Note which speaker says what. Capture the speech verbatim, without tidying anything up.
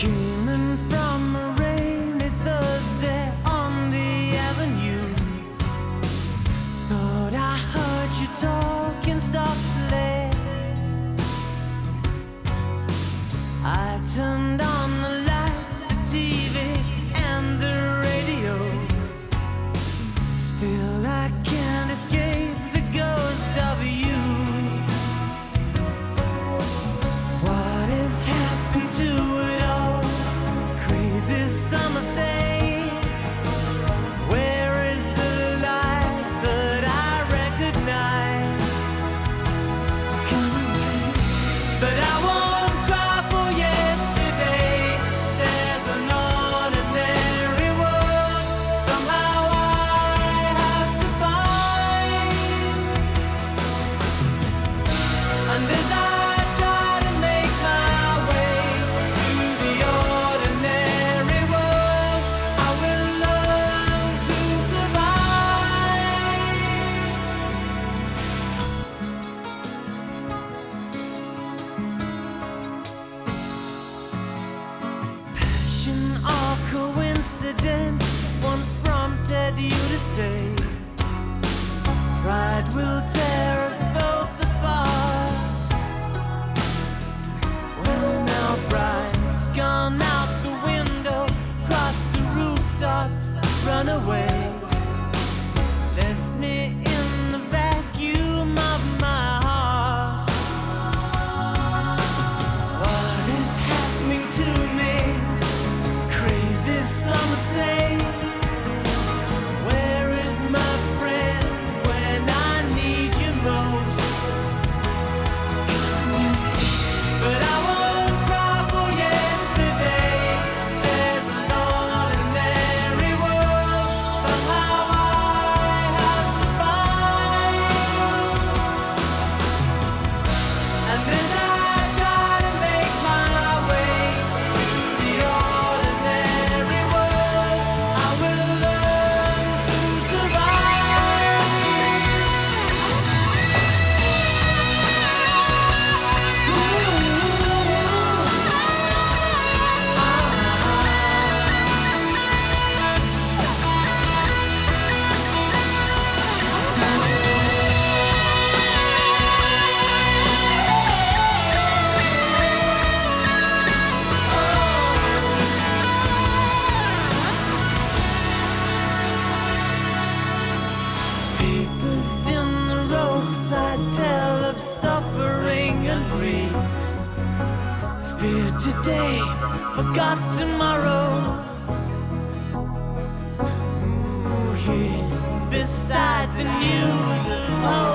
Speaker 1: Came in from a rainy Thursday on the avenue. Thought I heard you talking softly. I turned on the lights, the T V and the radio. Still I can't escape the ghost of you. What has happened to it all? Crazy summer say, where is the life that I recognize? But I won't cry for yesterday. There's an ordinary world somehow I have to find. And as I try to make my way to the ordinary world, I will learn to survive. Passion or coincidence once prompted you to say, pride will tear us both apart. Well, now pride's gone out the window, crossed the rooftops, run away, left me in the vacuum of my heart. What is happening to me? Crazy some say. Where is my friend when I need you most? But I won't cry for yesterday. There's an ordinary world somehow I have to find. And as I try to make my way to the ordinary world, I will learn to survive. Papers in the roadside tell of suffering and grief. Fear today, forgot tomorrow. Ooh, here beside the news of hope.